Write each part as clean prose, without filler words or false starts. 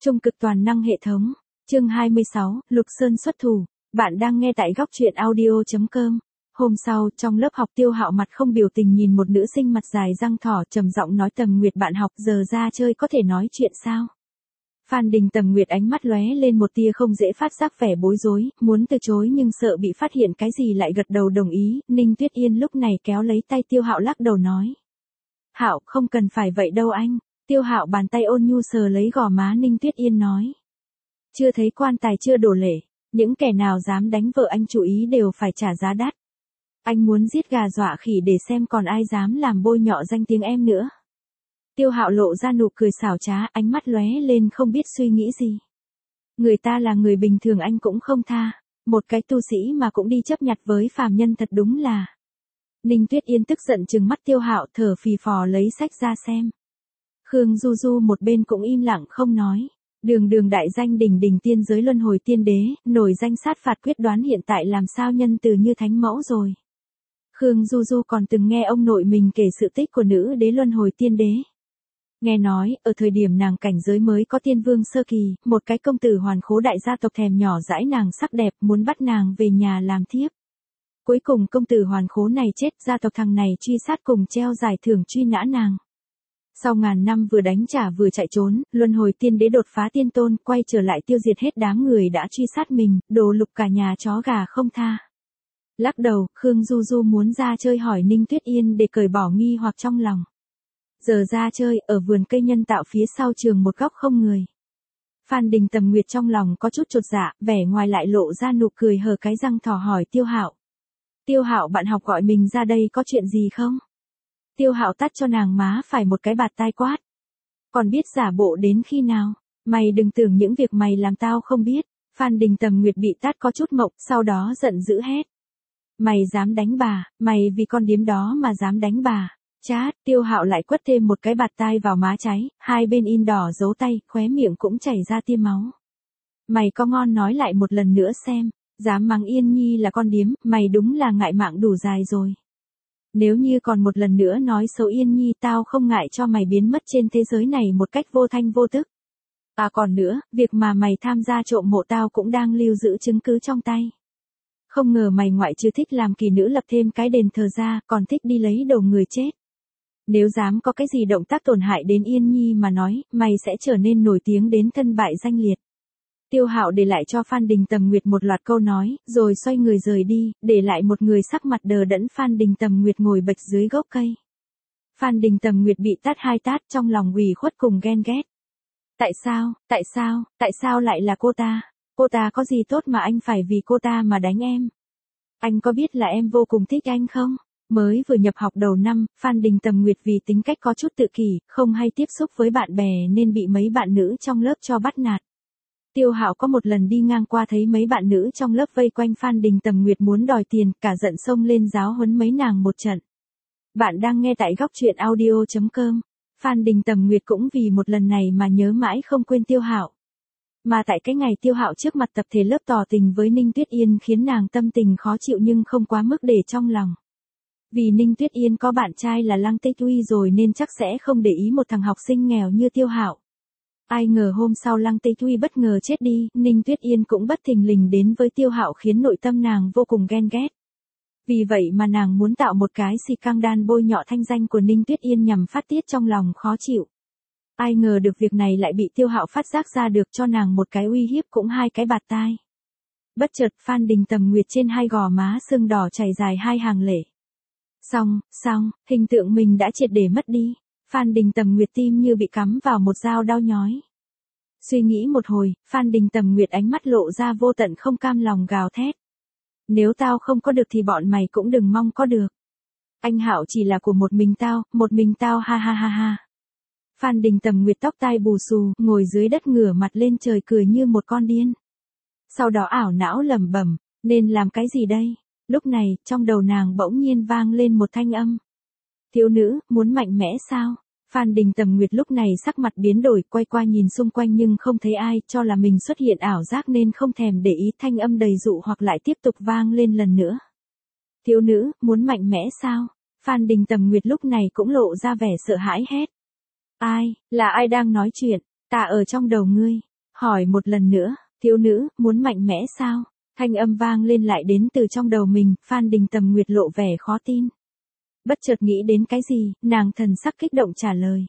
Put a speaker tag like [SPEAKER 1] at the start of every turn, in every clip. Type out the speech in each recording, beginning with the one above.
[SPEAKER 1] Trung cực toàn năng hệ thống. Chương 26, Lục Sơn xuất thủ. Bạn đang nghe tại góc truyện audio.com. Hôm sau, trong lớp học Tiêu Hạo mặt không biểu tình nhìn một nữ sinh mặt dài răng thỏ trầm giọng nói Tầm Nguyệt bạn học giờ ra chơi có thể nói chuyện sao? Phan Đình Tầm Nguyệt ánh mắt lóe lên một tia không dễ phát giác vẻ bối rối, muốn từ chối nhưng sợ bị phát hiện cái gì lại gật đầu đồng ý. Ninh Tuyết Yên lúc này kéo lấy tay Tiêu Hạo lắc đầu nói. Hạo không cần phải vậy đâu anh. Tiêu Hạo bàn tay ôn nhu sờ lấy gò má Ninh Tuyết Yên nói. Chưa thấy quan tài chưa đổ lệ, những kẻ nào dám đánh vợ anh chú ý đều phải trả giá đắt. Anh muốn giết gà dọa khỉ để xem còn ai dám làm bôi nhọ danh tiếng em nữa. Tiêu Hạo lộ ra nụ cười xảo trá, ánh mắt lóe lên không biết suy nghĩ gì. Người ta là người bình thường anh cũng không tha, một cái tu sĩ mà cũng đi chấp nhặt với phàm nhân thật đúng là. Ninh Tuyết Yên tức giận trừng mắt Tiêu Hạo thở phì phò lấy sách ra xem. Khương Du Du một bên cũng im lặng không nói. Đường đại danh đỉnh đỉnh tiên giới luân hồi tiên đế, nổi danh sát phạt quyết đoán hiện tại làm sao nhân từ như thánh mẫu rồi. Khương Du Du còn từng nghe ông nội mình kể sự tích của nữ đế luân hồi tiên đế. Nghe nói, ở thời điểm nàng cảnh giới mới có tiên vương sơ kỳ, một cái công tử hoàn khố đại gia tộc thèm nhỏ dãi nàng sắc đẹp muốn bắt nàng về nhà làm thiếp. Cuối cùng công tử hoàn khố này chết, gia tộc thằng này truy sát cùng treo giải thưởng truy nã nàng. Sau ngàn năm vừa đánh trả vừa chạy trốn, luân hồi tiên đế đột phá tiên tôn, quay trở lại tiêu diệt hết đám người đã truy sát mình, đồ lục cả nhà chó gà không tha. Lắc đầu, Khương Du Du muốn ra chơi hỏi Ninh Tuyết Yên để cởi bỏ nghi hoặc trong lòng. Giờ ra chơi, ở vườn cây nhân tạo phía sau trường một góc không người. Phan Đình Tầm Nguyệt trong lòng có chút chột dạ, vẻ ngoài lại lộ ra nụ cười hở cái răng thỏ hỏi Tiêu Hạo. Tiêu Hạo bạn học gọi mình ra đây có chuyện gì không? Tiêu Hạo tát cho nàng má phải một cái bạt tai quát. Còn biết giả bộ đến khi nào? Mày đừng tưởng những việc mày làm tao không biết. Phan Đình Tầm Nguyệt bị tát có chút mộng, sau đó giận dữ hét. Mày dám đánh bà, mày vì con điếm đó mà dám đánh bà. Chát, Tiêu Hạo lại quất thêm một cái bạt tai vào má trái, hai bên in đỏ dấu tay, khóe miệng cũng chảy ra tia máu. Mày có ngon nói lại một lần nữa xem, dám mắng Yên Nhi là con điếm, mày đúng là ngại mạng đủ dài rồi. Nếu như còn một lần nữa nói xấu Yên Nhi tao không ngại cho mày biến mất trên thế giới này một cách vô thanh vô tức. À còn nữa, việc mà mày tham gia trộm mộ tao cũng đang lưu giữ chứng cứ trong tay. Không ngờ mày ngoại trừ thích làm kỳ nữ lập thêm cái đền thờ ra, còn thích đi lấy đầu người chết. Nếu dám có cái gì động tác tổn hại đến Yên Nhi mà nói, mày sẽ trở nên nổi tiếng đến thân bại danh liệt. Tiêu Hạo để lại cho Phan Đình Tầm Nguyệt một loạt câu nói, rồi xoay người rời đi, để lại một người sắc mặt đờ đẫn Phan Đình Tầm Nguyệt ngồi bệch dưới gốc cây. Phan Đình Tầm Nguyệt bị tát hai tát trong lòng ủy khuất cùng ghen ghét. Tại sao lại là cô ta? Cô ta có gì tốt mà anh phải vì cô ta mà đánh em? Anh có biết là em vô cùng thích anh không? Mới vừa nhập học đầu năm, Phan Đình Tầm Nguyệt vì tính cách có chút tự kỷ, không hay tiếp xúc với bạn bè nên bị mấy bạn nữ trong lớp cho bắt nạt. Tiêu Hạo có một lần đi ngang qua thấy mấy bạn nữ trong lớp vây quanh Phan Đình Tầm Nguyệt muốn đòi tiền, cả giận xông lên giáo huấn mấy nàng một trận. Bạn đang nghe tại góc truyện audio.com. Phan Đình Tầm Nguyệt cũng vì một lần này mà nhớ mãi không quên Tiêu Hạo. Mà tại cái ngày Tiêu Hạo trước mặt tập thể lớp tỏ tình với Ninh Tuyết Yên khiến nàng tâm tình khó chịu nhưng không quá mức để trong lòng. Vì Ninh Tuyết Yên có bạn trai là Lăng Tích Uy rồi nên chắc sẽ không để ý một thằng học sinh nghèo như Tiêu Hạo. Ai ngờ hôm sau Lăng Tích Uy bất ngờ chết đi, Ninh Tuyết Yên cũng bất thình lình đến với Tiêu Hạo khiến nội tâm nàng vô cùng ghen ghét. Vì vậy mà nàng muốn tạo một cái xì căng đan bôi nhọ thanh danh của Ninh Tuyết Yên nhằm phát tiết trong lòng khó chịu. Ai ngờ được việc này lại bị Tiêu Hạo phát giác ra được cho nàng một cái uy hiếp cũng hai cái bạt tai. Bất chợt Phan Đình Tầm Nguyệt trên hai gò má sưng đỏ chảy dài hai hàng lệ. Xong, hình tượng mình đã triệt để mất đi. Phan Đình Tầm Nguyệt tim như bị cắm vào một dao đau nhói. Suy nghĩ một hồi, Phan Đình Tầm Nguyệt ánh mắt lộ ra vô tận không cam lòng gào thét. Nếu tao không có được thì bọn mày cũng đừng mong có được. Anh Hạo chỉ là của một mình tao ha ha ha ha. Phan Đình Tầm Nguyệt tóc tai bù xù, ngồi dưới đất ngửa mặt lên trời cười như một con điên. Sau đó ảo não lẩm bẩm, nên làm cái gì đây? Lúc này, trong đầu nàng bỗng nhiên vang lên một thanh âm. Thiếu nữ, muốn mạnh mẽ sao? Phan Đình Tầm Nguyệt lúc này sắc mặt biến đổi, quay qua nhìn xung quanh nhưng không thấy ai, cho là mình xuất hiện ảo giác nên không thèm để ý, thanh âm đầy dụ hoặc lại tiếp tục vang lên lần nữa. Thiếu nữ, muốn mạnh mẽ sao? Phan Đình Tầm Nguyệt lúc này cũng lộ ra vẻ sợ hãi hét. Là ai đang nói chuyện? Ta ở trong đầu ngươi. Hỏi một lần nữa, thiếu nữ, muốn mạnh mẽ sao? Thanh âm vang lên lại đến từ trong đầu mình, Phan Đình Tầm Nguyệt lộ vẻ khó tin. Bất chợt nghĩ đến cái gì, nàng thần sắc kích động trả lời.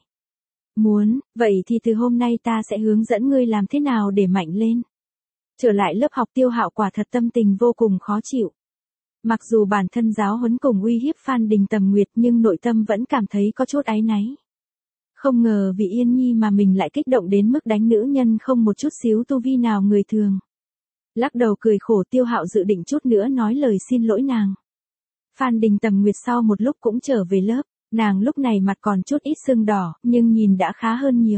[SPEAKER 1] Muốn, vậy thì từ hôm nay ta sẽ hướng dẫn ngươi làm thế nào để mạnh lên. Trở lại lớp học Tiêu Hạo quả thật tâm tình vô cùng khó chịu. Mặc dù bản thân giáo huấn cùng uy hiếp Phan Đình Tầm Nguyệt nhưng nội tâm vẫn cảm thấy có chút áy náy. Không ngờ vì Yên Nhi mà mình lại kích động đến mức đánh nữ nhân không một chút xíu tu vi nào người thường. Lắc đầu cười khổ Tiêu Hạo dự định chút nữa nói lời xin lỗi nàng. Phan Đình Tầm Nguyệt sau một lúc cũng trở về lớp, nàng lúc này mặt còn chút ít sưng đỏ, nhưng nhìn đã khá hơn nhiều.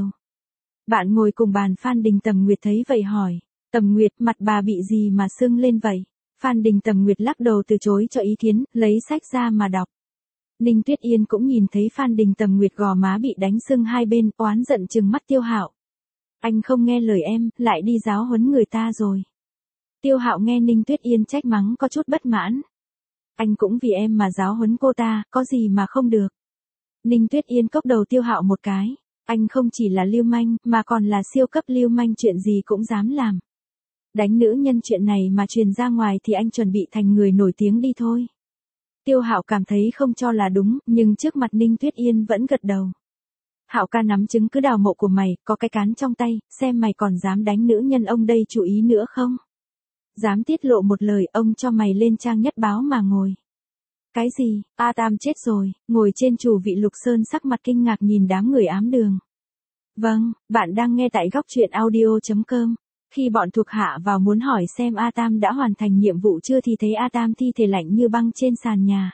[SPEAKER 1] Bạn ngồi cùng bàn Phan Đình Tầm Nguyệt thấy vậy hỏi, Tầm Nguyệt mặt bà bị gì mà sưng lên vậy? Phan Đình Tầm Nguyệt lắc đầu từ chối cho ý kiến, lấy sách ra mà đọc. Ninh Tuyết Yên cũng nhìn thấy Phan Đình Tầm Nguyệt gò má bị đánh sưng hai bên, oán giận trừng mắt Tiêu Hạo. Anh không nghe lời em, lại đi giáo huấn người ta rồi. Tiêu Hạo nghe Ninh Tuyết Yên trách mắng có chút bất mãn. Anh cũng vì em mà giáo huấn cô ta, có gì mà không được. Ninh Tuyết Yên cốc đầu Tiêu Hạo một cái. Anh không chỉ là lưu manh, mà còn là siêu cấp lưu manh, chuyện gì cũng dám làm. Đánh nữ nhân chuyện này mà truyền ra ngoài thì anh chuẩn bị thành người nổi tiếng đi thôi. Tiêu Hạo cảm thấy không cho là đúng, nhưng trước mặt Ninh Tuyết Yên vẫn gật đầu. Hạo ca nắm chứng cứ đào mộ của mày, có cái cán trong tay, xem mày còn dám đánh nữ nhân ông đây chú ý nữa không? Dám tiết lộ một lời, ông cho mày lên trang nhất báo mà ngồi. Cái gì, A Tam chết rồi, ngồi trên chủ vị Lục Sơn sắc mặt kinh ngạc nhìn đám người ám đường. Vâng, bạn đang nghe tại góc truyện audio.com. Khi bọn thuộc hạ vào muốn hỏi xem A Tam đã hoàn thành nhiệm vụ chưa thì thấy A Tam thi thể lạnh như băng trên sàn nhà.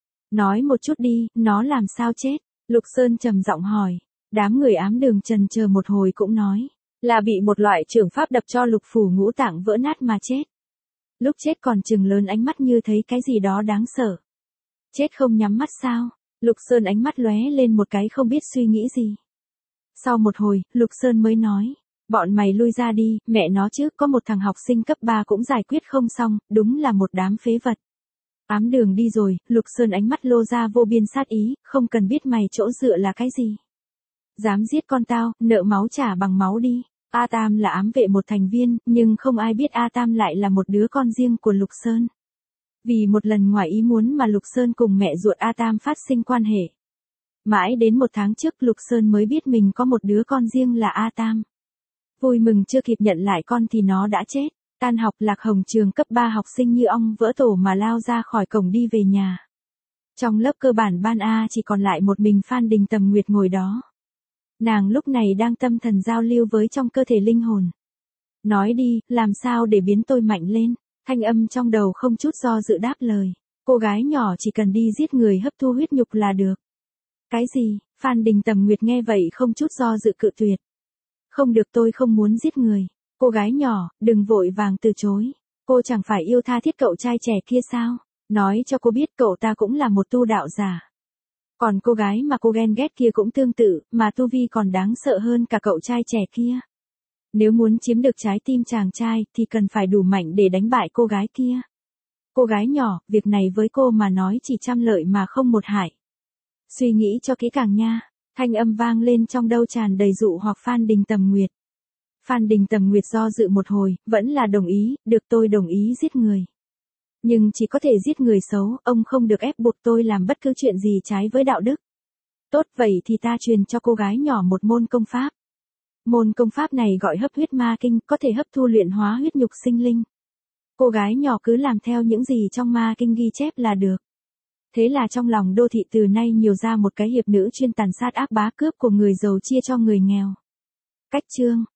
[SPEAKER 1] Nói một chút đi, nó làm sao chết? Lục Sơn trầm giọng hỏi. Đám người ám đường chần chờ một hồi cũng nói. Là bị một loại trưởng pháp đập cho lục phủ ngũ tạng vỡ nát mà chết. Lúc chết còn trừng lớn ánh mắt như thấy cái gì đó đáng sợ. Chết không nhắm mắt sao? Lục Sơn ánh mắt lóe lên một cái không biết suy nghĩ gì. Sau một hồi, Lục Sơn mới nói. Bọn mày lui ra đi, mẹ nó chứ, có một thằng học sinh cấp 3 cũng giải quyết không xong, đúng là một đám phế vật. Ám đường đi rồi, Lục Sơn ánh mắt lô ra vô biên sát ý, không cần biết mày chỗ dựa là cái gì. Dám giết con tao, nợ máu trả bằng máu đi. A Tam là ám vệ một thành viên, nhưng không ai biết A Tam lại là một đứa con riêng của Lục Sơn. Vì một lần ngoài ý muốn mà Lục Sơn cùng mẹ ruột A Tam phát sinh quan hệ. Mãi đến một tháng trước Lục Sơn mới biết mình có một đứa con riêng là A Tam. Vui mừng chưa kịp nhận lại con thì nó đã chết. Tan học Lạc Hồng trường cấp 3 học sinh như ong vỡ tổ mà lao ra khỏi cổng đi về nhà. Trong lớp cơ bản ban A chỉ còn lại một mình Phan Đình Tầm Nguyệt ngồi đó. Nàng lúc này đang tâm thần giao lưu với trong cơ thể linh hồn. Nói đi, làm sao để biến tôi mạnh lên? Thanh âm trong đầu không chút do dự đáp lời. Cô gái nhỏ chỉ cần đi giết người hấp thu huyết nhục là được. Cái gì? Phan Đình Tầm Nguyệt nghe vậy không chút do dự cự tuyệt. Không được, tôi không muốn giết người. Cô gái nhỏ, đừng vội vàng từ chối. Cô chẳng phải yêu tha thiết cậu trai trẻ kia sao? Nói cho cô biết cậu ta cũng là một tu đạo giả. Còn cô gái mà cô ghen ghét kia cũng tương tự, mà tu vi còn đáng sợ hơn cả cậu trai trẻ kia. Nếu muốn chiếm được trái tim chàng trai thì cần phải đủ mạnh để đánh bại cô gái kia. Cô gái nhỏ, việc này với cô mà nói chỉ trăm lợi mà không một hại. Suy nghĩ cho kỹ càng nha. Thanh âm vang lên trong đầu tràn đầy dụ hoặc Phan Đình Tầm Nguyệt. Phan Đình Tầm Nguyệt do dự một hồi, vẫn là đồng ý, được tôi đồng ý giết người. Nhưng chỉ có thể giết người xấu, ông không được ép buộc tôi làm bất cứ chuyện gì trái với đạo đức. Tốt, vậy thì ta truyền cho cô gái nhỏ một môn công pháp. Môn công pháp này gọi hấp huyết ma kinh, có thể hấp thu luyện hóa huyết nhục sinh linh. Cô gái nhỏ cứ làm theo những gì trong ma kinh ghi chép là được. Thế là trong lòng đô thị từ nay nhiều ra một cái hiệp nữ chuyên tàn sát ác bá cướp của người giàu chia cho người nghèo. Cách chương